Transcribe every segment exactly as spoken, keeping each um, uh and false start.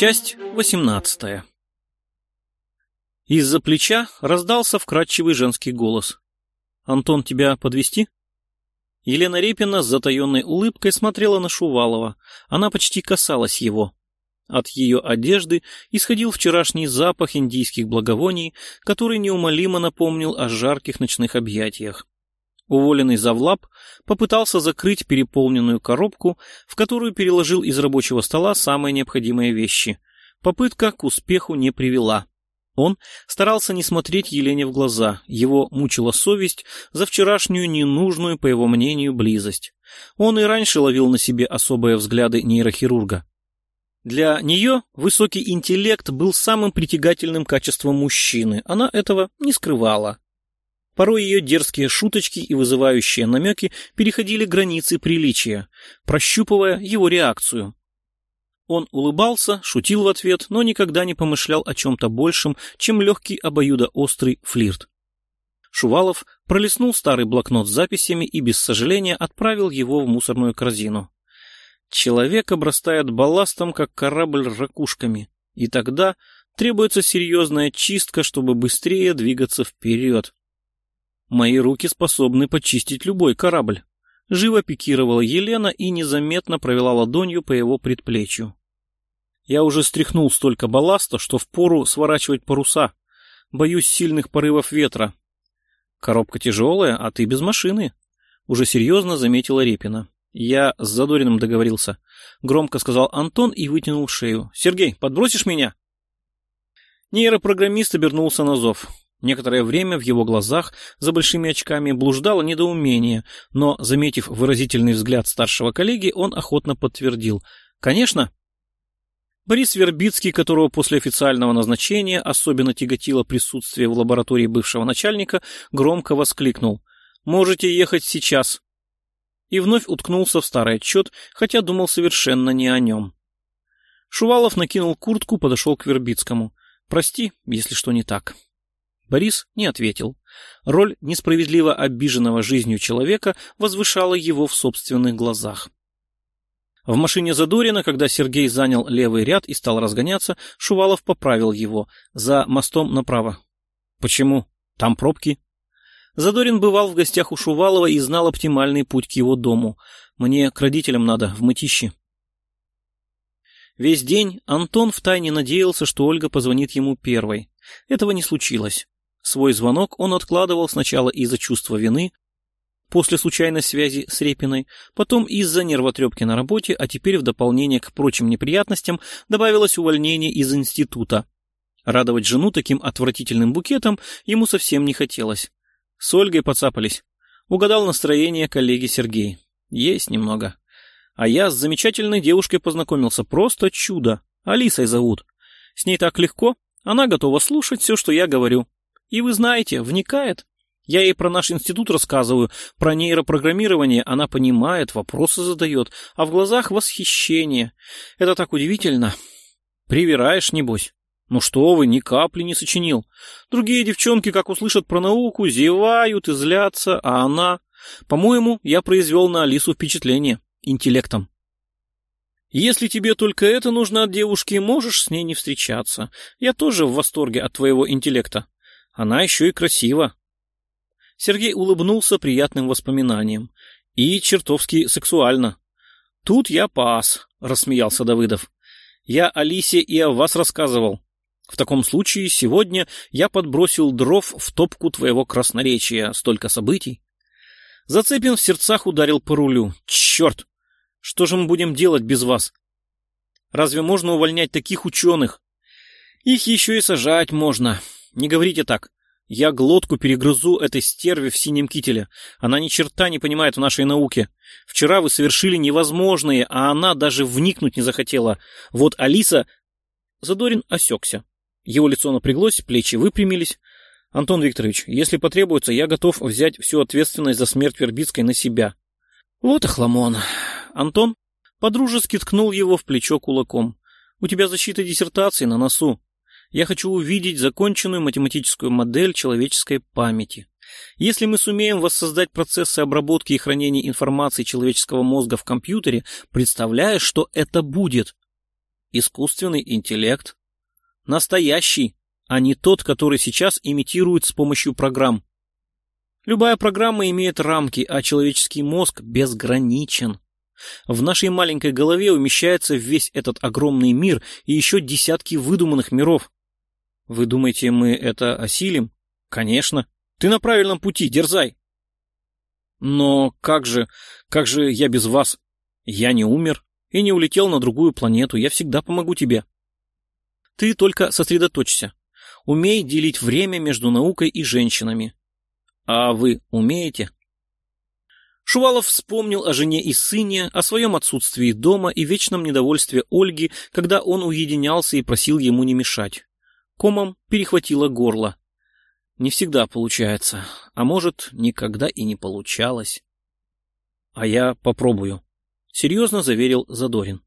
Часть восемнадцатая. Из-за плеча раздался вкрадчивый женский голос. «Антон, тебя подвезти?» Елена Репина с затаенной улыбкой смотрела на Шувалова. Она почти касалась его. От ее одежды исходил вчерашний запах индийских благовоний, который неумолимо напомнил о жарких ночных объятиях. Уволенный завлап попытался закрыть переполненную коробку, в которую переложил из рабочего стола самые необходимые вещи. Попытка к успеху не привела. Он старался не смотреть Елене в глаза, его мучила совесть за вчерашнюю ненужную, по его мнению, близость. Он и раньше ловил на себе особые взгляды нейрохирурга. Для нее высокий интеллект был самым притягательным качеством мужчины, она этого не скрывала. Порой ее дерзкие шуточки и вызывающие намеки переходили границы приличия, прощупывая его реакцию. Он улыбался, шутил в ответ, но никогда не помышлял о чем-то большем, чем легкий обоюдоострый флирт. Шувалов пролистнул старый блокнот с записями и без сожаления отправил его в мусорную корзину. Человек обрастает балластом, как корабль ракушками, и тогда требуется серьезная чистка, чтобы быстрее двигаться вперед. «Мои руки способны почистить любой корабль», — живо пикировала Елена и незаметно провела ладонью по его предплечью. «Я уже стряхнул столько балласта, что впору сворачивать паруса. Боюсь сильных порывов ветра». «Коробка тяжелая, а ты без машины», — уже серьезно заметила Репина. «Я с Задориным договорился», — громко сказал Антон и вытянул шею. «Сергей, подбросишь меня?» Нейропрограммист обернулся на зов. Некоторое время в его глазах за большими очками блуждало недоумение, но, заметив выразительный взгляд старшего коллеги, он охотно подтвердил. «Конечно». Борис Вербицкий, которого после официального назначения особенно тяготило присутствие в лаборатории бывшего начальника, громко воскликнул: «Можете ехать сейчас!» И вновь уткнулся в старый отчет, хотя думал совершенно не о нем. Шувалов накинул куртку, подошел к Вербицкому. «Прости, если что не так». Борис не ответил. Роль несправедливо обиженного жизнью человека возвышала его в собственных глазах. В машине Задорина, когда Сергей занял левый ряд и стал разгоняться, Шувалов поправил его: «За мостом направо». «Почему? Там пробки». Задорин бывал в гостях у Шувалова и знал оптимальный путь к его дому. «Мне к родителям надо, в Мытищи». Весь день Антон втайне надеялся, что Ольга позвонит ему первой. Этого не случилось. Свой звонок он откладывал сначала из-за чувства вины, после случайной связи с Репиной, потом из-за нервотрепки на работе, а теперь в дополнение к прочим неприятностям добавилось увольнение из института. Радовать жену таким отвратительным букетом ему совсем не хотелось. С Ольгой поцапались. Угадал настроение коллеги Сергей. Есть немного. А я с замечательной девушкой познакомился. Просто чудо. Алисой зовут. С ней так легко. Она готова слушать все, что я говорю. И вы знаете, вникает. Я ей про наш институт рассказываю, про нейропрограммирование. Она понимает, вопросы задает, а в глазах восхищение. Это так удивительно. Привираешь, небось? Ну что вы, ни капли не сочинил. Другие девчонки, как услышат про науку, зевают и злятся, а она... По-моему, я произвел на Алису впечатление. Интеллектом. Если тебе только это нужно от девушки, можешь с ней не встречаться. Я тоже в восторге от твоего интеллекта. Она еще и красива». Сергей улыбнулся приятным воспоминанием. «И чертовски сексуально». «Тут я пас», — рассмеялся Давыдов. «Я Алисе и о вас рассказывал. В таком случае сегодня я подбросил дров в топку твоего красноречия. Столько событий». Зацепин в сердцах ударил по рулю. «Черт! Что же мы будем делать без вас? Разве можно увольнять таких ученых? Их еще и сажать можно. Не говорите так. Я глотку перегрызу этой стерве в синем кителе. Она ни черта не понимает в нашей науке. Вчера вы совершили невозможное, а она даже вникнуть не захотела. Вот Алиса...» Задорин осекся. Его лицо напряглось, плечи выпрямились. «Антон Викторович, если потребуется, я готов взять всю ответственность за смерть Вербицкой на себя». «Вот охламон». Антон подружески ткнул его в плечо кулаком. «У тебя защита диссертации на носу. Я хочу увидеть законченную математическую модель человеческой памяти. Если мы сумеем воссоздать процессы обработки и хранения информации человеческого мозга в компьютере, представляешь, что это будет?» Искусственный интеллект. Настоящий, а не тот, который сейчас имитируют с помощью программ. Любая программа имеет рамки, а человеческий мозг безграничен. В нашей маленькой голове умещается весь этот огромный мир и еще десятки выдуманных миров. Вы думаете, мы это осилим? Конечно. Ты на правильном пути, дерзай. Но как же, как же я без вас? Я не умер и не улетел на другую планету, я всегда помогу тебе. Ты только сосредоточься. Умей делить время между наукой и женщинами. А вы умеете? Шувалов вспомнил о жене и сыне, о своем отсутствии дома и вечном недовольстве Ольги, когда он уединялся и просил ему не мешать. Комом перехватило горло. Не всегда получается, а может, никогда и не получалось. А я попробую, серьезно заверил Задорин.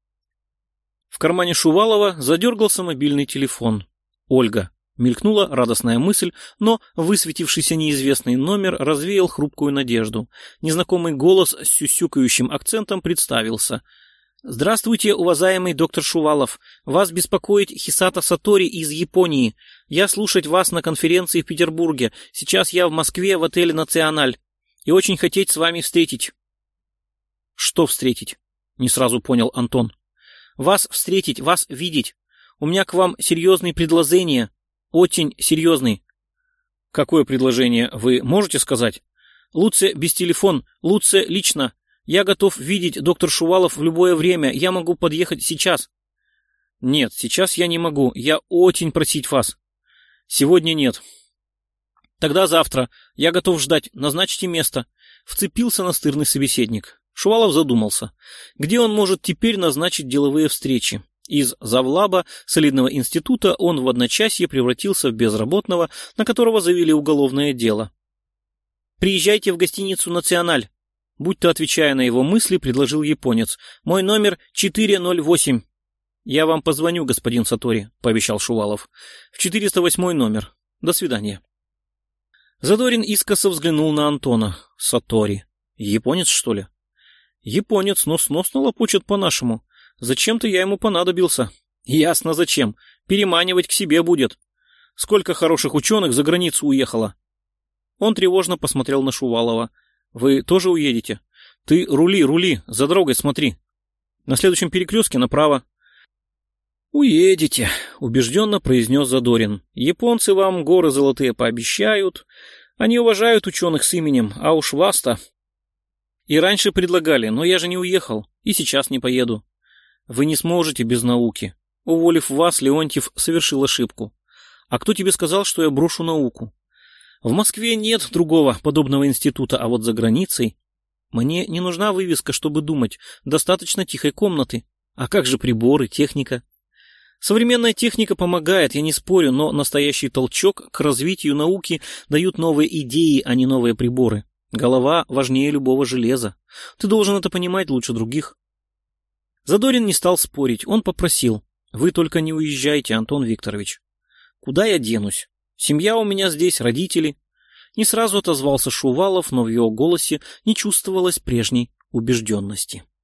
В кармане Шувалова задергался мобильный телефон. Ольга. Мелькнула радостная мысль, но высветившийся неизвестный номер развеял хрупкую надежду. Незнакомый голос с сюсюкающим акцентом представился. «Здравствуйте, уважаемый доктор Шувалов. Вас беспокоит Хисата Сатори из Японии. Я слушать вас на конференции в Петербурге. Сейчас я в Москве в отеле «Националь». И очень хотеть с вами встретить». «Что встретить?» — не сразу понял Антон. «Вас встретить, вас видеть. У меня к вам серьезные предложения. Очень серьезный». «Какое предложение, вы можете сказать?» «Лучше без телефон, лучше лично. Я готов видеть доктор Шувалов в любое время. Я могу подъехать сейчас». «Нет, сейчас я не могу. Я очень просить вас». «Сегодня нет». «Тогда завтра. Я готов ждать. Назначьте место». Вцепился настырный собеседник. Шувалов задумался. Где он может теперь назначить деловые встречи? Из завлаба солидного института он в одночасье превратился в безработного, на которого завели уголовное дело. «Приезжайте в гостиницу «Националь», — будто отвечая на его мысли, предложил японец. «Мой номер четыреста восемь». «Я вам позвоню, господин Сатори», — пообещал Шувалов. «В четыреста восьмой номер. До свидания». Задорин искоса взглянул на Антона. «Сатори. Японец, что ли?» «Японец, но сносно лопочет по-нашему. Зачем-то я ему понадобился». «Ясно, зачем. Переманивать к себе будет. Сколько хороших ученых за границу уехало». Он тревожно посмотрел на Шувалова. «Вы тоже уедете? Ты рули, рули, за дорогой смотри. На следующем перекрестке направо». «Уедете», — убежденно произнес Задорин. «Японцы вам горы золотые пообещают. Они уважают ученых с именем, а уж вас-то...» «И раньше предлагали, но я же не уехал, и сейчас не поеду». «Вы не сможете без науки. Уволив вас, Леонтьев совершил ошибку. А кто тебе сказал, что я брошу науку? В Москве нет другого подобного института, а вот за границей... Мне не нужна вывеска, чтобы думать. Достаточно тихой комнаты. А как же приборы, техника?» Современная техника помогает, я не спорю, но настоящий толчок к развитию науки дают новые идеи, а не новые приборы. Голова важнее любого железа. Ты должен это понимать лучше других. Задорин не стал спорить, он попросил. Вы только не уезжайте, Антон Викторович. Куда я денусь? Семья у меня здесь, родители. Не сразу отозвался Шувалов, но в его голосе не чувствовалось прежней убежденности.